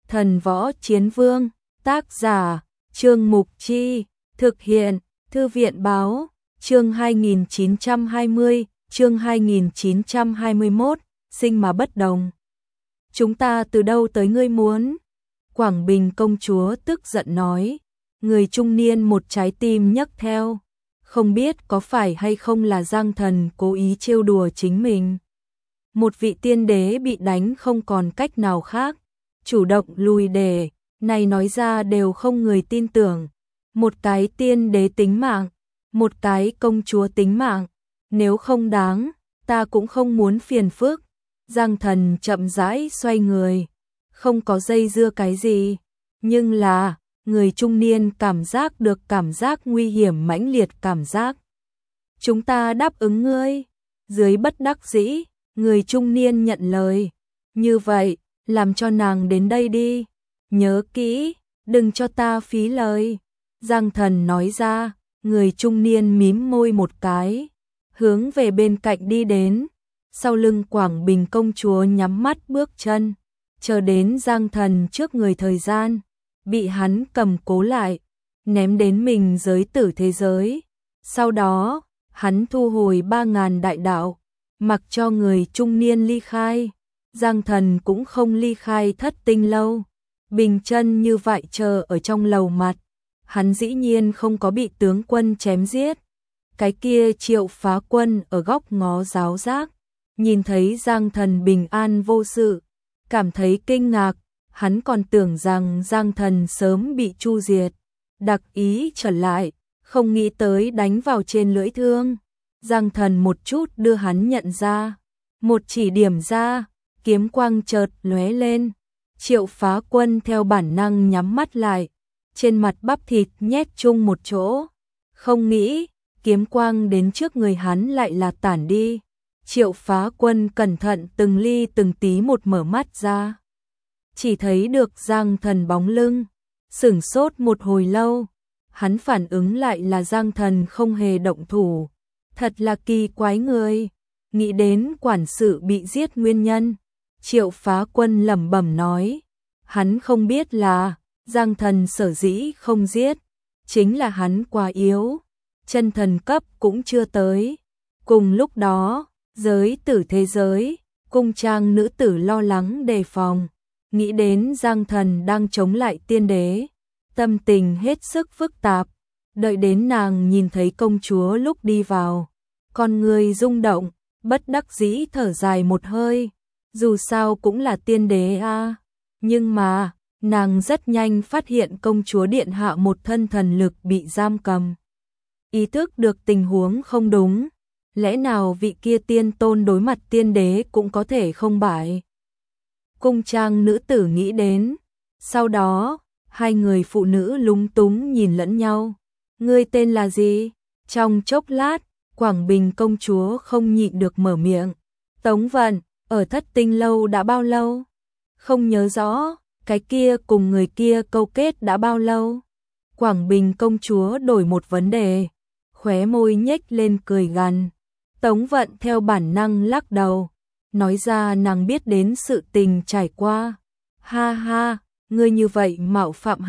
Thần Võ Chiến Vương, tác giả, Trương Mục Chi, thực hiện, Thư viện Báo, chương 2920, chương 2921, sinh mà bất đồng. Chúng ta từ đâu tới ngươi muốn? Quảng Bình công chúa tức giận nói, người trung niên một trái tim nhấc theo, không biết có phải hay không là Giang Thần cố ý trêu đùa chính mình. Một vị tiên đế bị đánh không còn cách nào khác, chủ động lùi đề, này nói ra đều không người tin tưởng. Một cái tiên đế tính mạng, một cái công chúa tính mạng, nếu không đáng, ta cũng không muốn phiền phức. Giang Thần chậm rãi xoay người, không có dây dưa cái gì, nhưng là, người trung niên cảm giác được cảm giác nguy hiểm mãnh liệt cảm giác. Chúng ta đáp ứng ngươi, dưới bất đắc dĩ, người trung niên nhận lời, như vậy, làm cho nàng đến đây đi, nhớ kỹ, đừng cho ta phí lời. Giang Thần nói ra, người trung niên mím môi một cái, hướng về bên cạnh đi đến, sau lưng Quảng Bình công chúa nhắm mắt bước chân, chờ đến Giang Thần trước người thời gian, bị hắn cầm cố lại, ném đến mình giới tử thế giới. Sau đó, hắn thu hồi 3.000 đại đạo, mặc cho người trung niên ly khai. Giang Thần cũng không ly khai Thất Tinh lâu, bình chân như vậy chờ ở trong lầu mặt. Hắn dĩ nhiên không có bị tướng quân chém giết. Cái kia Triệu Phá Quân ở góc ngó giáo giác, nhìn thấy Giang Thần bình an vô sự, cảm thấy kinh ngạc, hắn còn tưởng rằng Giang Thần sớm bị chu diệt, đặc ý trở lại, không nghĩ tới đánh vào trên lưỡi thương. Giang Thần một chút đưa hắn nhận ra, một chỉ điểm ra, kiếm quang chợt lóe lên, Triệu Phá Quân theo bản năng nhắm mắt lại, trên mặt bắp thịt nhét chung một chỗ, không nghĩ, kiếm quang đến trước người hắn lại là tản đi. Triệu Phá Quân cẩn thận từng ly từng tí một mở mắt ra, chỉ thấy được Giang Thần bóng lưng, sửng sốt một hồi lâu, hắn phản ứng lại là Giang Thần không hề động thủ, thật là kỳ quái người, nghĩ đến quản sự bị giết nguyên nhân. Triệu Phá Quân lẩm bẩm nói, hắn không biết là Giang Thần sở dĩ không giết, chính là hắn quá yếu, chân thần cấp cũng chưa tới. Cùng lúc đó, giới tử thế giới, cung trang nữ tử lo lắng đề phòng, nghĩ đến Giang Thần đang chống lại tiên đế, tâm tình hết sức phức tạp, đợi đến nàng nhìn thấy công chúa lúc đi vào, con người rung động, bất đắc dĩ thở dài một hơi, dù sao cũng là tiên đế a, nhưng mà, nàng rất nhanh phát hiện công chúa điện hạ một thân thần lực bị giam cầm. Ý thức được tình huống không đúng, lẽ nào vị kia tiên tôn đối mặt tiên đế cũng có thể không bại. Cung trang nữ tử nghĩ đến, sau đó, hai người phụ nữ lúng túng nhìn lẫn nhau. Ngươi tên là gì? Trong chốc lát, Quảng Bình công chúa không nhịn được mở miệng. Tống Vận, ở Thất Tinh lâu đã bao lâu? Không nhớ rõ, cái kia cùng người kia câu kết đã bao lâu? Quảng Bình công chúa đổi một vấn đề, khóe môi nhếch lên cười gằn. Tống Vận theo bản năng lắc đầu, nói ra nàng biết đến sự tình trải qua. Ha ha, ngươi như vậy mạo phạm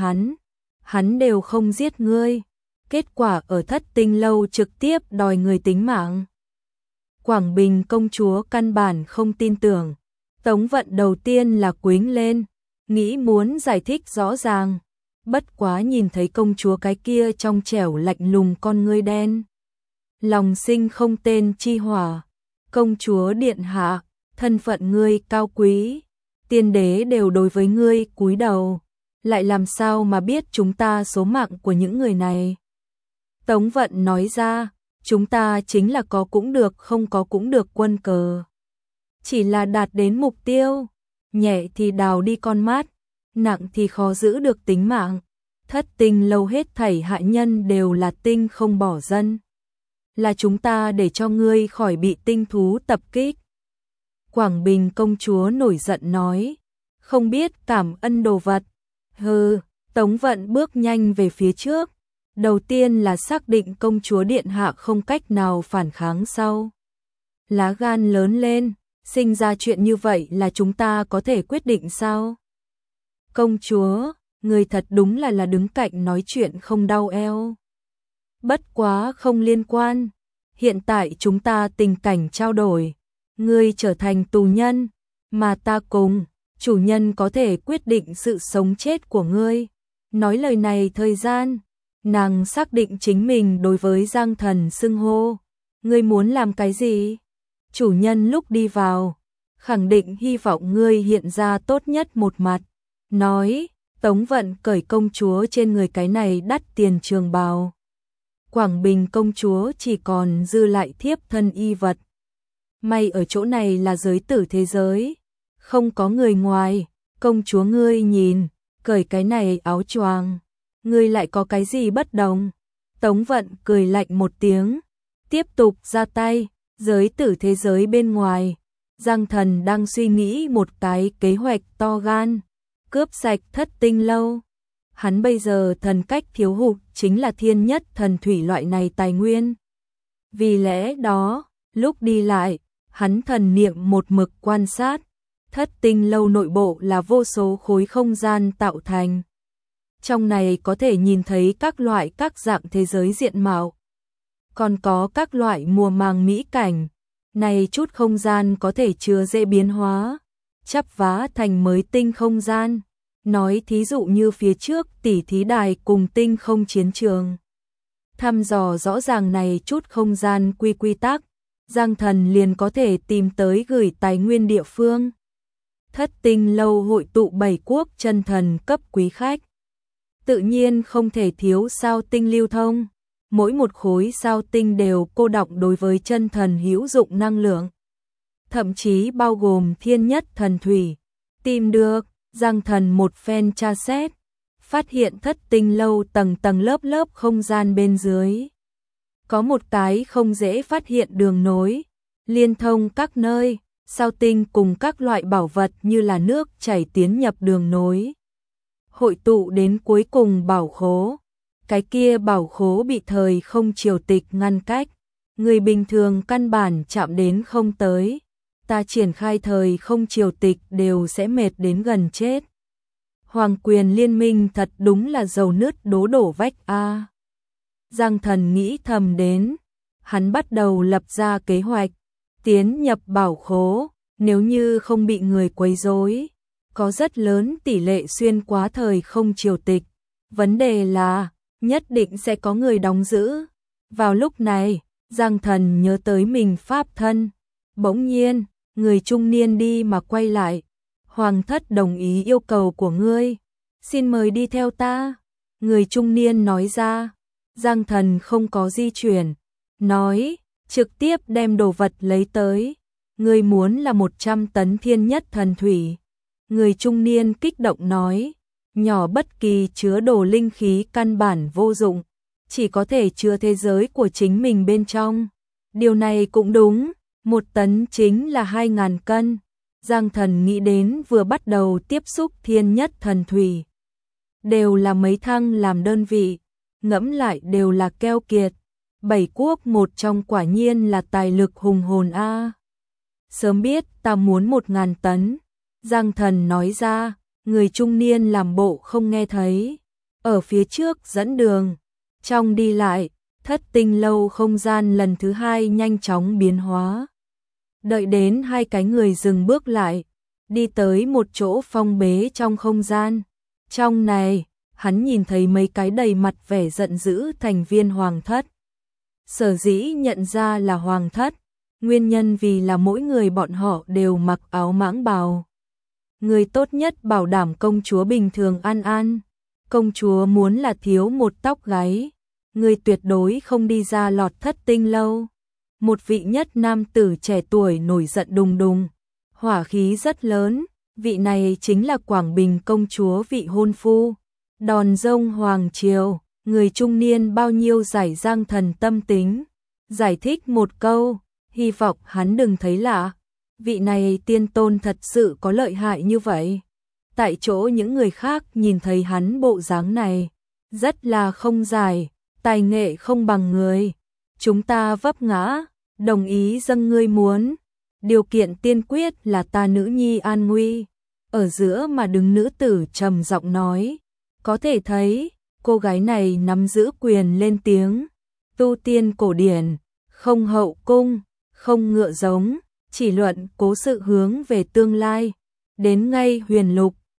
hắn đều không giết ngươi, kết quả ở Thất Tinh lâu trực tiếp đòi người tính mạng. Quảng Bình công chúa căn bản không tin tưởng, Tống Vận đầu tiên là quĩnh lên, nghĩ muốn giải thích rõ ràng, bất quá nhìn thấy công chúa cái kia trong trẻo lạnh lùng con ngươi đen. Lòng sinh không tên chi hỏa, công chúa điện hạ, thân phận ngươi cao quý, tiên đế đều đối với ngươi cúi đầu, lại làm sao mà biết chúng ta số mạng của những người này. Tống Vận nói ra, chúng ta chính là có cũng được không có cũng được quân cờ. Chỉ là đạt đến mục tiêu, nhẹ thì đào đi con mắt, nặng thì khó giữ được tính mạng. Thất Tinh lâu hết thảy hạ nhân đều là tinh không bỏ dân. Là chúng ta để cho ngươi khỏi bị tinh thú tập kích. Quảng Bình công chúa nổi giận nói, không biết cảm ơn đồ vật. Hừ, Tống Vận bước nhanh về phía trước. Đầu tiên là xác định công chúa điện hạ không cách nào phản kháng sau. Lá gan lớn lên, sinh ra chuyện như vậy là chúng ta có thể quyết định sao? Công chúa, người thật đúng là đứng cạnh nói chuyện không đau eo. Bất quá không liên quan, hiện tại chúng ta tình cảnh trao đổi, ngươi trở thành tù nhân, mà ta cùng chủ nhân có thể quyết định sự sống chết của ngươi. Nói lời này thời gian, nàng xác định chính mình đối với Giang Thần xưng hô. Ngươi muốn làm cái gì? Chủ nhân lúc đi vào, khẳng định hy vọng ngươi hiện ra tốt nhất một mặt. Nói, Tống Vận cởi công chúa trên người cái này đắt tiền trường bào. Quảng Bình công chúa chỉ còn dư lại thiếp thân y vật. May ở chỗ này là giới tử thế giới, không có người ngoài. Công chúa ngươi nhìn, cởi cái này áo choàng, ngươi lại có cái gì bất đồng? Tống Vận cười lạnh một tiếng, tiếp tục ra tay. Giới tử thế giới bên ngoài, Giang Thần đang suy nghĩ một cái kế hoạch to gan, cướp sạch Thất Tinh Lâu. Hắn bây giờ thần cách thiếu hụt chính là thiên nhất thần thủy loại này tài nguyên. Vì lẽ đó, lúc đi lại, hắn thần niệm một mực quan sát. Thất Tinh Lâu nội bộ là vô số khối không gian tạo thành. Trong này có thể nhìn thấy các loại các dạng thế giới diện mạo. Còn có các loại mùa màng mỹ cảnh. Này chút không gian có thể chứa dễ biến hóa, chắp vá thành mới tinh không gian. Nói thí dụ như phía trước tỉ thí đài cùng tinh không chiến trường. Thăm dò rõ ràng này chút không gian quy tắc, Giang Thần liền có thể tìm tới gửi tài nguyên địa phương. Thất Tinh Lâu hội tụ 7 quốc chân thần cấp quý khách. Tự nhiên không thể thiếu sao tinh lưu thông. Mỗi một khối sao tinh đều cô đọng đối với chân thần hữu dụng năng lượng. Thậm chí bao gồm thiên nhất thần thủy. Tìm được, Giang Thần một phen tra xét, phát hiện Thất Tinh Lâu tầng tầng lớp lớp không gian bên dưới. Có một cái không dễ phát hiện đường nối, liên thông các nơi, sao tinh cùng các loại bảo vật như là nước chảy tiến nhập đường nối. Hội tụ đến cuối cùng bảo khố. Cái kia bảo khố bị thời không triều tịch ngăn cách, người bình thường căn bản chạm đến không tới. Ta triển khai thời không triều tịch đều sẽ mệt đến gần chết. Hoàng quyền liên minh thật đúng là dầu nứt đố đổ vách a. Giang Thần nghĩ thầm đến, hắn bắt đầu lập ra kế hoạch, tiến nhập bảo khố, nếu như không bị người quấy rối, có rất lớn tỷ lệ xuyên qua thời không triều tịch. Vấn đề là, nhất định sẽ có người đóng giữ. Vào lúc này, Giang Thần nhớ tới mình pháp thân. Bỗng nhiên, người trung niên đi mà quay lại. Hoàng thất đồng ý yêu cầu của ngươi. Xin mời đi theo ta. Người trung niên nói ra. Giang Thần không có di chuyển. Nói, trực tiếp đem đồ vật lấy tới. Ngươi muốn là 100 tấn thiên nhất thần thủy. Người trung niên kích động nói. Nhỏ bất kỳ chứa đồ linh khí căn bản vô dụng, chỉ có thể chứa thế giới của chính mình bên trong. Điều này cũng đúng, 1 tấn chính là 2.000 cân. Giang Thần nghĩ đến vừa bắt đầu tiếp xúc thiên nhất thần thủy. Đều là mấy thăng làm đơn vị, ngẫm lại đều là keo kiệt. 7 quốc một trong quả nhiên là tài lực hùng hồn a. Sớm biết ta muốn 1.000 tấn, Giang Thần nói ra. Người trung niên làm bộ không nghe thấy, ở phía trước dẫn đường. Trong đi lại, Thất Tinh Lâu không gian lần thứ 2 nhanh chóng biến hóa. Đợi đến hai cái người dừng bước lại, đi tới một chỗ phong bế trong không gian. Trong này, hắn nhìn thấy mấy cái đầy mặt vẻ giận dữ thành viên hoàng thất. Sở dĩ nhận ra là hoàng thất, nguyên nhân vì là mỗi người bọn họ đều mặc áo mãng bào. Người tốt nhất bảo đảm công chúa bình thường an an. Công chúa muốn là thiếu một tóc gáy, người tuyệt đối không đi ra lọt Thất Tinh Lâu. Một vị nhất nam tử trẻ tuổi nổi giận đùng đùng, hỏa khí rất lớn. Vị này chính là Quảng Bình công chúa vị hôn phu. Đòn rông hoàng triều, người trung niên bao nhiêu giải Giang Thần tâm tính. Giải thích một câu, hy vọng hắn đừng thấy lạ. Vị này tiên tôn thật sự có lợi hại như vậy. Tại chỗ những người khác nhìn thấy hắn bộ dáng này, rất là không giải, tài nghệ không bằng người. Chúng ta vấp ngã, đồng ý dâng ngươi muốn. Điều kiện tiên quyết là ta nữ nhi an nguy. ở giữa mà đứng nữ tử trầm giọng nói, có thể thấy, cô gái này nắm giữ quyền lên tiếng, tu tiên cổ điển, không hậu cung, không ngựa giống, chỉ luận cố sự hướng về tương lai, đến ngay huyền lục,